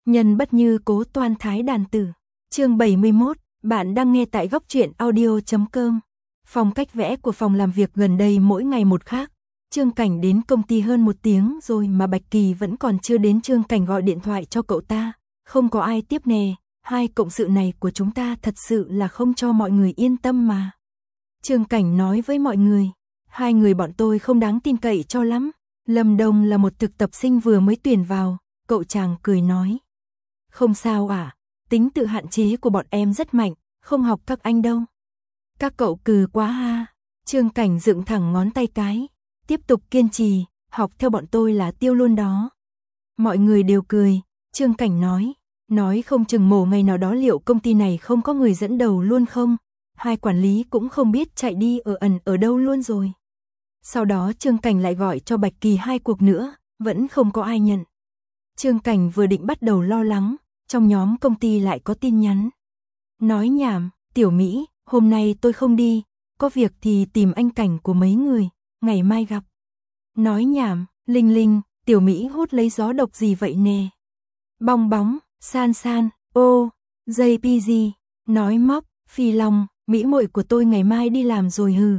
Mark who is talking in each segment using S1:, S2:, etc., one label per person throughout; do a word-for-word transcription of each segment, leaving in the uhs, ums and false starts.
S1: Nhân bất như cố toan thái đàn tử. Chương bảy mươi mốt, bạn đang nghe tại góc truyện audio chấm com. Phong cách vẽ của phòng làm việc gần đây mỗi ngày một khác. Trương Cảnh đến công ty hơn một tiếng rồi mà Bạch Kỳ vẫn còn chưa đến. Trương Cảnh gọi điện thoại cho cậu ta, không có ai tiếp nè. Hai cộng sự này của chúng ta thật sự là không cho mọi người yên tâm mà. Trương Cảnh nói với mọi người, hai người bọn tôi không đáng tin cậy cho lắm. Lâm Đông là một thực tập sinh vừa mới tuyển vào, cậu chàng cười nói. Không sao à, tính tự hạn chế của bọn em rất mạnh, không học các anh đâu. Các cậu cừ quá ha. Trương Cảnh dựng thẳng ngón tay cái, tiếp tục kiên trì, học theo bọn tôi là tiêu luôn đó. Mọi người đều cười, Trương Cảnh nói, nói không chừng mổ ngày nào đó liệu công ty này không có người dẫn đầu luôn không? Hai quản lý cũng không biết chạy đi ở ẩn ở đâu luôn rồi. Sau đó Trương Cảnh lại gọi cho Bạch Kỳ hai cuộc nữa, vẫn không có ai nhận. Trương Cảnh vừa định bắt đầu lo lắng, trong nhóm công ty lại có tin nhắn. Nói nhảm, Tiểu Mỹ, hôm nay tôi không đi, có việc thì tìm anh Cảnh của mấy người, ngày mai gặp. Nói nhảm, Linh Linh, Tiểu Mỹ hút lấy gió độc gì vậy nè. Bong bóng, San San, ô, gi pê giê, nói móc, Phi Long, Mỹ muội của tôi ngày mai đi làm rồi hừ.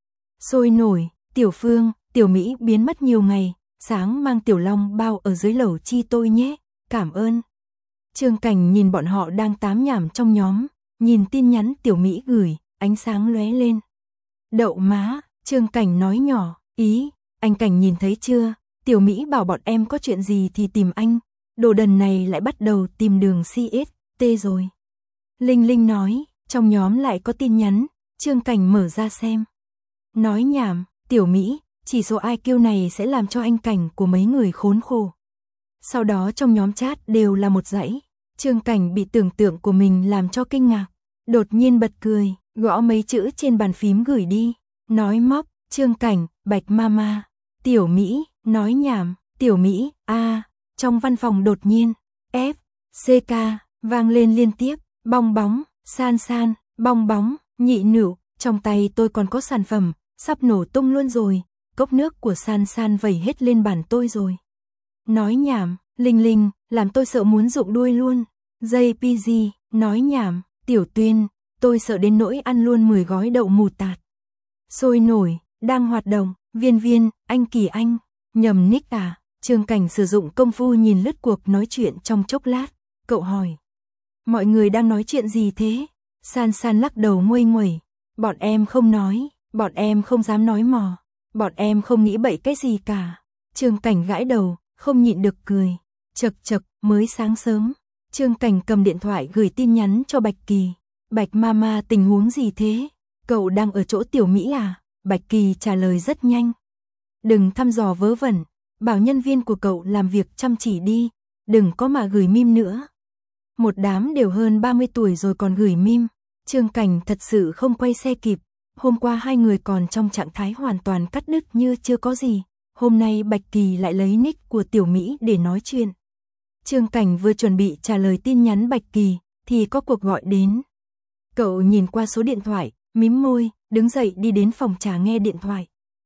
S1: Sôi nổi, Tiểu Phương, Tiểu Mỹ biến mất nhiều ngày, sáng mang Tiểu Long bao ở dưới lẩu chi tôi nhé, cảm ơn. Trương Cảnh nhìn bọn họ đang tám nhảm trong nhóm, nhìn tin nhắn Tiểu Mỹ gửi, ánh sáng lóe lên. Đậu má, Trương Cảnh nói nhỏ, ý, anh Cảnh nhìn thấy chưa, Tiểu Mỹ bảo bọn em có chuyện gì thì tìm anh, đồ đần này lại bắt đầu tìm đường xê ét tê rồi. Linh Linh nói, trong nhóm lại có tin nhắn, Trương Cảnh mở ra xem. Nói nhảm, Tiểu Mỹ, chỉ số i kiu này sẽ làm cho anh Cảnh của mấy người khốn khổ. Sau đó trong nhóm chat đều là một dãy, Trương Cảnh bị tưởng tượng của mình làm cho kinh ngạc, đột nhiên bật cười, gõ mấy chữ trên bàn phím gửi đi, nói móc, Trương Cảnh, Bạch Mama, Tiểu Mỹ, nói nhảm, Tiểu Mỹ, a, trong văn phòng đột nhiên, F, xê ca, vang lên liên tiếp, bong bóng, San San, bong bóng, nhị nửu, trong tay tôi còn có sản phẩm, sắp nổ tung luôn rồi, cốc nước của San San vẩy hết lên bàn tôi rồi. Nói nhảm, Linh Linh, làm tôi sợ muốn rụng đuôi luôn. gi pê giê, nói nhảm, Tiểu Tuyên, tôi sợ đến nỗi ăn luôn mười gói đậu mù tạt. Sôi nổi, đang hoạt động, Viên Viên, anh Kỳ Anh, nhầm nick à, Trương Cảnh sử dụng công phu nhìn lướt cuộc nói chuyện trong chốc lát, cậu hỏi. Mọi người đang nói chuyện gì thế? San San lắc đầu nguây nguẩy, bọn em không nói, bọn em không dám nói mò, bọn em không nghĩ bậy cái gì cả. Trương Cảnh gãi đầu, không nhịn được cười, chật chật, mới sáng sớm. Trương Cảnh cầm điện thoại gửi tin nhắn cho Bạch Kỳ. Bạch Mama, tình huống gì thế? Cậu đang ở chỗ Tiểu Mỹ à? Bạch Kỳ trả lời rất nhanh. Đừng thăm dò vớ vẩn, bảo nhân viên của cậu làm việc chăm chỉ đi, đừng có mà gửi meme nữa. Một đám đều hơn ba mươi tuổi rồi còn gửi meme. Trương Cảnh thật sự không quay xe kịp. Hôm qua hai người còn trong trạng thái hoàn toàn cắt đứt như chưa có gì. Hôm nay Bạch Kỳ lại lấy nick của Tiểu Mỹ để nói chuyện. Trương Cảnh vừa chuẩn bị trả lời tin nhắn Bạch Kỳ, thì có cuộc gọi đến. Cậu nhìn qua số điện thoại, mím môi, đứng dậy đi đến phòng trà nghe điện thoại.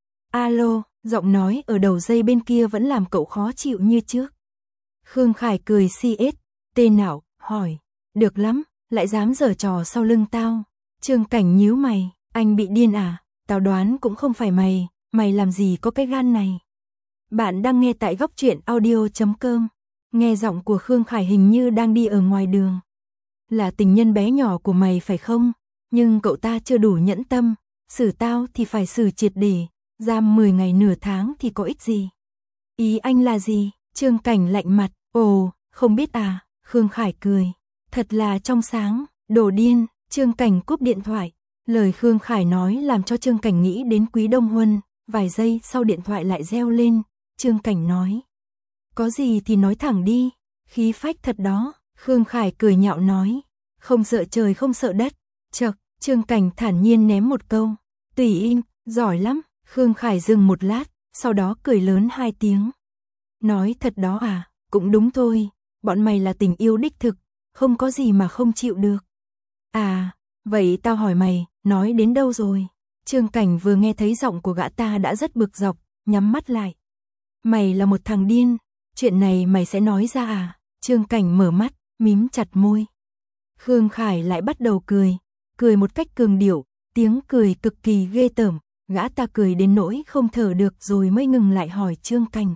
S1: Alo, giọng nói ở đầu dây bên kia vẫn làm cậu khó chịu như trước. Khương Khải cười xê ét, tên nào, hỏi, được lắm, lại dám giở trò sau lưng tao. Trương Cảnh nhíu mày, anh bị điên à, tao đoán cũng không phải mày, mày làm gì có cái gan này. Bạn đang nghe tại góc truyện audio chấm com. Nghe giọng của Khương Khải hình như đang đi ở ngoài đường. Là tình nhân bé nhỏ của mày phải không? Nhưng cậu ta chưa đủ nhẫn tâm, xử tao thì phải xử triệt để, giam mười ngày nửa tháng thì có ích gì? Ý anh là gì? Trương Cảnh lạnh mặt, ồ, không biết à? Khương Khải cười, thật là trong sáng, đồ điên. Trương Cảnh cúp điện thoại, lời Khương Khải nói làm cho Trương Cảnh nghĩ đến Quý Đông Huân, vài giây sau điện thoại lại reo lên, Trương Cảnh nói. Có gì thì nói thẳng đi, khí phách thật đó. Khương Khải cười nhạo nói, không sợ trời không sợ đất. Chậc, Trương Cảnh thản nhiên ném một câu, tùy im, giỏi lắm. Khương Khải dừng một lát, sau đó cười lớn hai tiếng. Nói thật đó à, cũng đúng thôi, bọn mày là tình yêu đích thực, không có gì mà không chịu được. À, vậy tao hỏi mày, nói đến đâu rồi? Trương Cảnh vừa nghe thấy giọng của gã ta đã rất bực dọc, nhắm mắt lại. Mày là một thằng điên, chuyện này mày sẽ nói ra à? Trương Cảnh mở mắt, mím chặt môi. Khương Khải lại bắt đầu cười, cười một cách cường điệu, tiếng cười cực kỳ ghê tởm, gã ta cười đến nỗi không thở được rồi mới ngừng lại hỏi Trương Cảnh.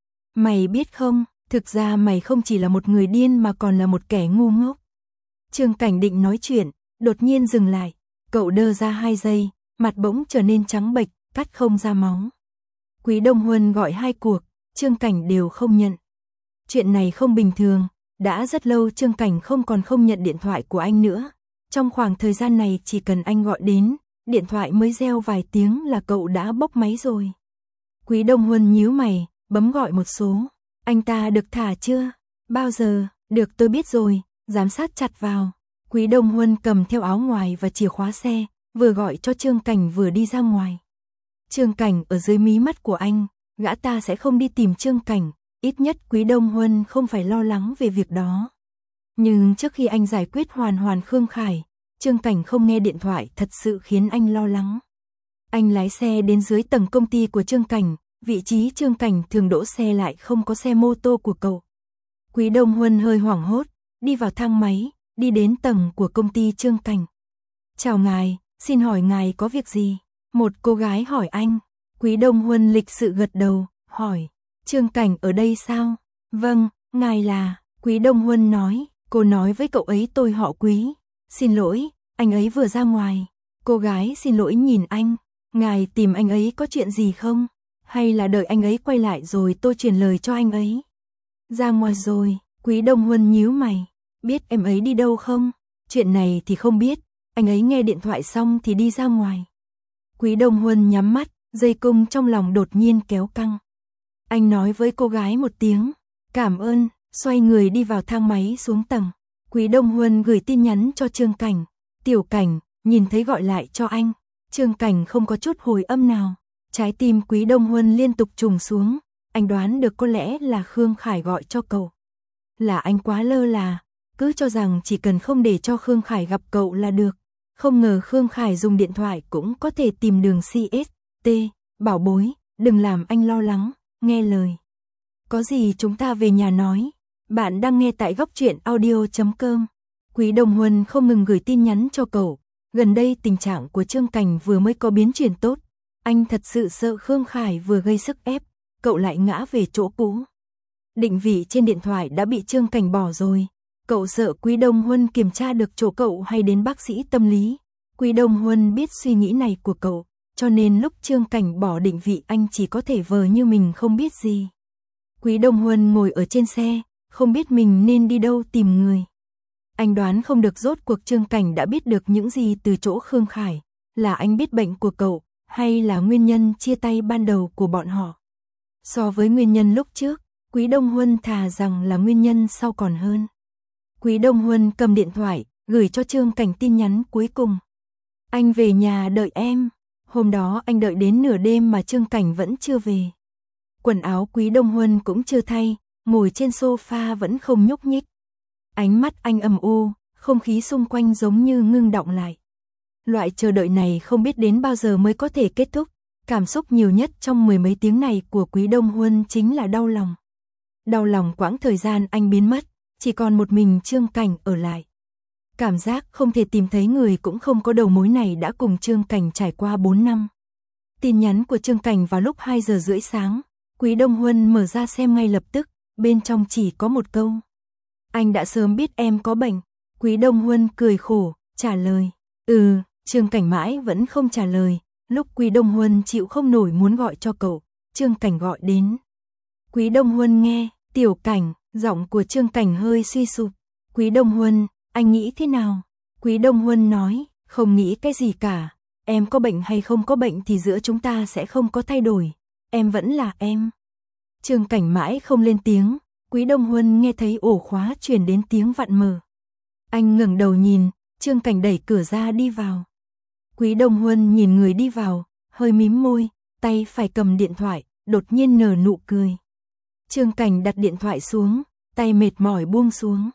S1: Mày biết không, thực ra mày không chỉ là một người điên mà còn là một kẻ ngu ngốc. Trương Cảnh định nói chuyện, đột nhiên dừng lại, cậu đơ ra hai giây, mặt bỗng trở nên trắng bệch, cắt không ra máu. Quý Đông Huân gọi hai cuộc, Trương Cảnh đều không nhận. Chuyện này không bình thường, đã rất lâu Trương Cảnh không còn không nhận điện thoại của anh nữa. Trong khoảng thời gian này chỉ cần anh gọi đến, điện thoại mới reo vài tiếng là cậu đã bốc máy rồi. Quý Đông Huân nhíu mày, bấm gọi một số. Anh ta được thả chưa? Bao giờ? Được, tôi biết rồi, giám sát chặt vào. Quý Đông Huân cầm theo áo ngoài và chìa khóa xe, vừa gọi cho Trương Cảnh vừa đi ra ngoài. Trương Cảnh ở dưới mí mắt của anh, gã ta sẽ không đi tìm Trương Cảnh, ít nhất Quý Đông Huân không phải lo lắng về việc đó. Nhưng trước khi anh giải quyết hoàn hoàn Khương Khải, Trương Cảnh không nghe điện thoại thật sự khiến anh lo lắng. Anh lái xe đến dưới tầng công ty của Trương Cảnh, vị trí Trương Cảnh thường đỗ xe lại không có xe mô tô của cậu. Quý Đông Huân hơi hoảng hốt, đi vào thang máy, đi đến tầng của công ty Trương Cảnh. Chào ngài, xin hỏi ngài có việc gì? Một cô gái hỏi anh. Quý Đông Huân lịch sự gật đầu, hỏi, Trương Cảnh ở đây sao? Vâng, ngài là, Quý Đông Huân nói, cô nói với cậu ấy tôi họ Quý. Xin lỗi, anh ấy vừa ra ngoài. Cô gái xin lỗi nhìn anh, ngài tìm anh ấy có chuyện gì không? Hay là đợi anh ấy quay lại rồi tôi truyền lời cho anh ấy? Ra ngoài rồi, Quý Đông Huân nhíu mày, biết em ấy đi đâu không? Chuyện này thì không biết, anh ấy nghe điện thoại xong thì đi ra ngoài. Quý Đông Huân nhắm mắt, dây cung trong lòng đột nhiên kéo căng. Anh nói với cô gái một tiếng, cảm ơn, xoay người đi vào thang máy xuống tầng. Quý Đông Huân gửi tin nhắn cho Trương Cảnh, Tiểu Cảnh, nhìn thấy gọi lại cho anh. Trương Cảnh không có chút hồi âm nào, trái tim Quý Đông Huân liên tục trùng xuống, anh đoán được có lẽ là Khương Khải gọi cho cậu. Là anh quá lơ là, cứ cho rằng chỉ cần không để cho Khương Khải gặp cậu là được. Không ngờ Khương Khải dùng điện thoại cũng có thể tìm đường xê ét tê, bảo bối, đừng làm anh lo lắng, nghe lời. Có gì chúng ta về nhà nói. Bạn đang nghe tại góc truyện audio chấm com. Quý Đông Huân không ngừng gửi tin nhắn cho cậu. Gần đây tình trạng của Trương Cảnh vừa mới có biến chuyển tốt. Anh thật sự sợ Khương Khải vừa gây sức ép, cậu lại ngã về chỗ cũ. Định vị trên điện thoại đã bị Trương Cảnh bỏ rồi. Cậu sợ Quý Đông Huân kiểm tra được chỗ cậu hay đến bác sĩ tâm lý. Quý Đông Huân biết suy nghĩ này của cậu, cho nên lúc Trương Cảnh bỏ định vị anh chỉ có thể vờ như mình không biết gì. Quý Đông Huân ngồi ở trên xe, không biết mình nên đi đâu tìm người. Anh đoán không được rốt cuộc Trương Cảnh đã biết được những gì từ chỗ Khương Khải, là anh biết bệnh của cậu, hay là nguyên nhân chia tay ban đầu của bọn họ. So với nguyên nhân lúc trước, Quý Đông Huân thà rằng là nguyên nhân sau còn hơn. Quý Đông Huân cầm điện thoại, gửi cho Trương Cảnh tin nhắn cuối cùng. Anh về nhà đợi em. Hôm đó anh đợi đến nửa đêm mà Trương Cảnh vẫn chưa về. Quần áo Quý Đông Huân cũng chưa thay, ngồi trên sofa vẫn không nhúc nhích. Ánh mắt anh âm u, không khí xung quanh giống như ngưng đọng lại. Loại chờ đợi này không biết đến bao giờ mới có thể kết thúc. Cảm xúc nhiều nhất trong mười mấy tiếng này của Quý Đông Huân chính là đau lòng. Đau lòng quãng thời gian anh biến mất, chỉ còn một mình Trương Cảnh ở lại. Cảm giác không thể tìm thấy người cũng không có đầu mối này đã cùng Trương Cảnh trải qua bốn năm. Tin nhắn của Trương Cảnh vào lúc hai giờ rưỡi sáng, Quý Đông Huân mở ra xem ngay lập tức, bên trong chỉ có một câu. Anh đã sớm biết em có bệnh. Quý Đông Huân cười khổ, trả lời. Ừ, Trương Cảnh mãi vẫn không trả lời. Lúc Quý Đông Huân chịu không nổi muốn gọi cho cậu, Trương Cảnh gọi đến. Quý Đông Huân nghe, Tiểu Cảnh, giọng của Trương Cảnh hơi suy sụp. Quý Đông Huân, anh nghĩ thế nào? Quý Đông Huân nói, không nghĩ cái gì cả. Em có bệnh hay không có bệnh thì giữa chúng ta sẽ không có thay đổi. Em vẫn là em. Trương Cảnh mãi không lên tiếng. Quý Đông Huân nghe thấy ổ khóa truyền đến tiếng vặn mở. Anh ngẩng đầu nhìn, Trương Cảnh đẩy cửa ra đi vào. Quý Đông Huân nhìn người đi vào, hơi mím môi, tay phải cầm điện thoại, đột nhiên nở nụ cười. Trương Cảnh đặt điện thoại xuống, tay mệt mỏi buông xuống.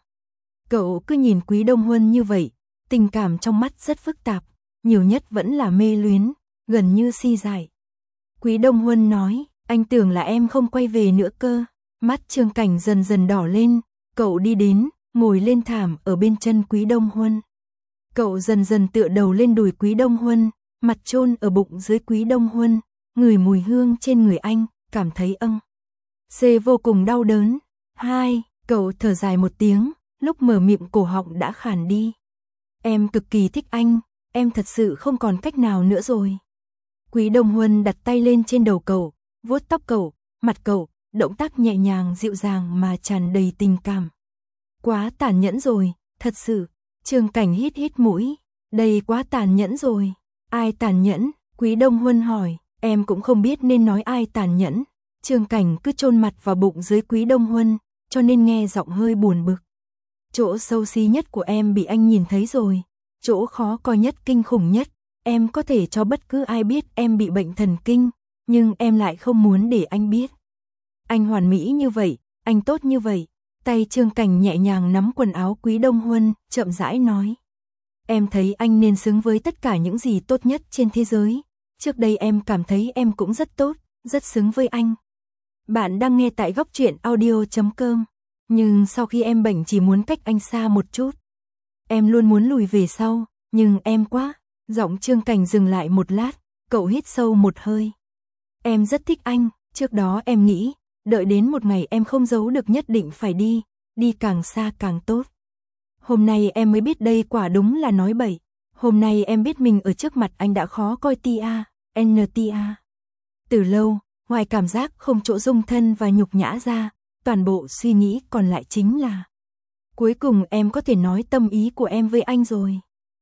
S1: Cậu cứ nhìn Quý Đông Huân như vậy, tình cảm trong mắt rất phức tạp, nhiều nhất vẫn là mê luyến, gần như si dại. Quý Đông Huân nói, anh tưởng là em không quay về nữa cơ. Mắt Trương Cảnh dần dần đỏ lên, cậu Cậu đi đến, ngồi lên thảm ở bên chân Quý Đông Huân. Cậu dần dần tựa đầu lên đùi Quý Đông Huân, mặt chôn ở bụng dưới Quý Đông Huân, ngửi mùi hương trên người anh, cảm thấy âng. C vô cùng đau đớn. Hai, cậu thở dài một tiếng, lúc mở miệng cổ họng đã khàn đi. Em cực kỳ thích anh, em thật sự không còn cách nào nữa rồi. Quý Đông Huân đặt tay lên trên đầu cậu, vuốt tóc cậu, mặt cậu, động tác nhẹ nhàng dịu dàng mà tràn đầy tình cảm. Quá tàn nhẫn rồi, thật sự. Trương Cảnh hít hít mũi, đây quá tàn nhẫn rồi. Ai tàn nhẫn? Quý Đông Huân hỏi, em cũng không biết nên nói ai tàn nhẫn. Trương Cảnh cứ chôn mặt vào bụng dưới Quý Đông Huân, cho nên nghe giọng hơi buồn bực. Chỗ xấu xí nhất của em bị anh nhìn thấy rồi, chỗ khó coi nhất, kinh khủng nhất, em có thể cho bất cứ ai biết em bị bệnh thần kinh, nhưng em lại không muốn để anh biết. Anh hoàn mỹ như vậy, anh tốt như vậy. Tay Trương Cảnh nhẹ nhàng nắm quần áo Quý Đông Huân, chậm rãi nói. Em thấy anh nên xứng với tất cả những gì tốt nhất trên thế giới. Trước đây em cảm thấy em cũng rất tốt, rất xứng với anh. Bạn đang nghe tại góc truyện audio chấm com. Nhưng sau khi em bệnh chỉ muốn cách anh xa một chút. Em luôn muốn lùi về sau, nhưng em quá. Giọng Trương Cảnh dừng lại một lát, cậu hít sâu một hơi. Em rất thích anh, trước đó em nghĩ, đợi đến một ngày em không giấu được nhất định phải đi, đi càng xa càng tốt. Hôm nay em mới biết đây quả đúng là nói bậy. Hôm nay em biết mình ở trước mặt anh đã khó coi tia, ntia. Từ lâu, ngoài cảm giác không chỗ dung thân và nhục nhã ra, toàn bộ suy nghĩ còn lại chính là cuối cùng em có thể nói tâm ý của em với anh rồi.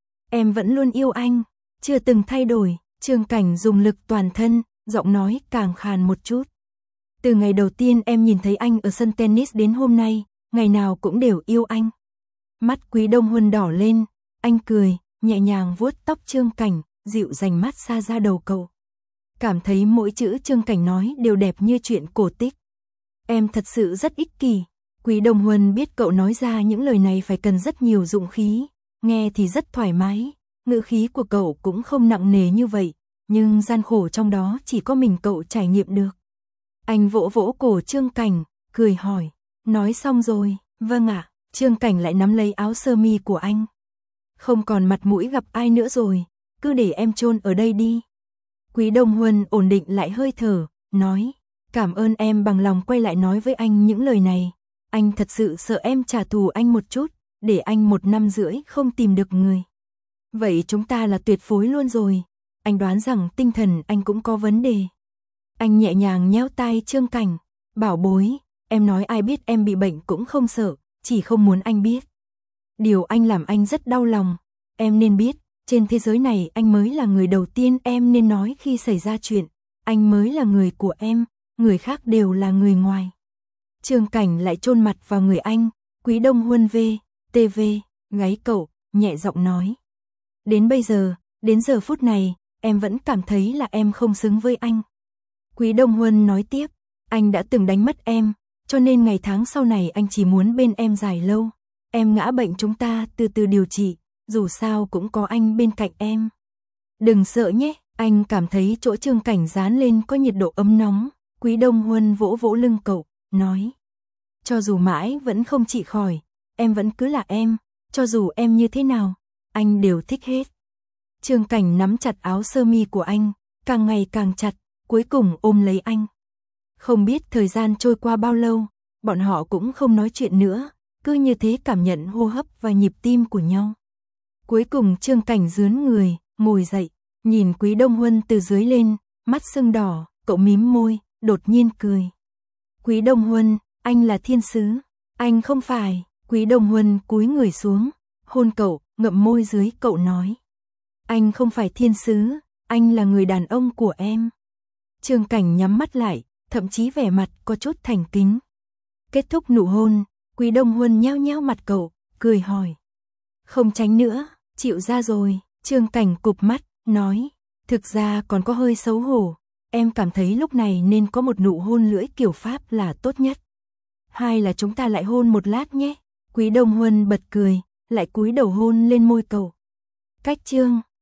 S1: Em vẫn luôn yêu anh, chưa từng thay đổi. Trương Cảnh dùng lực toàn thân, giọng nói càng khàn một chút. Từ ngày đầu tiên em nhìn thấy anh ở sân tennis đến hôm nay, ngày nào cũng đều yêu anh. Mắt Quý Đông Huân đỏ lên, anh cười, nhẹ nhàng vuốt tóc Trương Cảnh, dịu dành mát xa ra đầu cậu. Cảm thấy mỗi chữ Trương Cảnh nói đều đẹp như chuyện cổ tích. Em thật sự rất ích kỷ. Quý Đông Huân biết cậu nói ra những lời này phải cần rất nhiều dũng khí, nghe thì rất thoải mái, ngữ khí của cậu cũng không nặng nề như vậy, nhưng gian khổ trong đó chỉ có mình cậu trải nghiệm được. Anh vỗ vỗ cổ Trương Cảnh, cười hỏi, nói xong rồi, vâng ạ. Trương Cảnh lại nắm lấy áo sơ mi của anh. Không còn mặt mũi gặp ai nữa rồi, cứ để em chôn ở đây đi. Quý Đông Huân ổn định lại hơi thở, nói, cảm ơn em bằng lòng quay lại nói với anh những lời này. Anh thật sự sợ em trả thù anh một chút, để anh một năm rưỡi không tìm được người. Vậy chúng ta là tuyệt phối luôn rồi. Anh đoán rằng tinh thần anh cũng có vấn đề. Anh nhẹ nhàng nhéo tay Trương Cảnh, bảo bối, em nói ai biết em bị bệnh cũng không sợ, chỉ không muốn anh biết. Điều anh làm anh rất đau lòng, em nên biết, trên thế giới này anh mới là người đầu tiên em nên nói khi xảy ra chuyện, anh mới là người của em, người khác đều là người ngoài. Trương Cảnh lại chôn mặt vào người anh, Quý Đông Huân về, tê vê, gáy cậu, nhẹ giọng nói. Đến bây giờ, đến giờ phút này, em vẫn cảm thấy là em không xứng với anh. Quý Đông Huân nói tiếp, anh đã từng đánh mất em, cho nên ngày tháng sau này anh chỉ muốn bên em dài lâu. Em ngã bệnh chúng ta từ từ điều trị, dù sao cũng có anh bên cạnh em. Đừng sợ nhé, anh cảm thấy chỗ Trương Cảnh dán lên có nhiệt độ ấm nóng. Quý Đông Huân vỗ vỗ lưng cậu, nói. Cho dù mãi vẫn không trị khỏi, em vẫn cứ là em, cho dù em như thế nào, anh đều thích hết. Trương Cảnh nắm chặt áo sơ mi của anh, càng ngày càng chặt, cuối cùng ôm lấy anh. Không biết thời gian trôi qua bao lâu, bọn họ cũng không nói chuyện nữa, cứ như thế cảm nhận hô hấp và nhịp tim của nhau. Cuối cùng Trương Cảnh rướn người, ngồi dậy, nhìn Quý Đông Huân từ dưới lên, mắt sưng đỏ, cậu mím môi, đột nhiên cười. Quý Đông Huân, anh là thiên sứ, anh không phải. Quý Đông Huân cúi người xuống, hôn cậu, ngậm môi dưới cậu nói. Anh không phải thiên sứ, anh là người đàn ông của em. Trương Cảnh nhắm mắt lại, thậm chí vẻ mặt có chút thành kính. Kết thúc nụ hôn, Quý Đông Huân nheo nheo mặt cậu, cười hỏi. Không tránh nữa, chịu ra rồi. Trương Cảnh cụp mắt, nói. Thực ra còn có hơi xấu hổ, em cảm thấy lúc này nên có một nụ hôn lưỡi kiểu Pháp là tốt nhất. Hay là chúng ta lại hôn một lát nhé. Quý Đông Huân bật cười, lại cúi đầu hôn lên môi cậu. Cách chương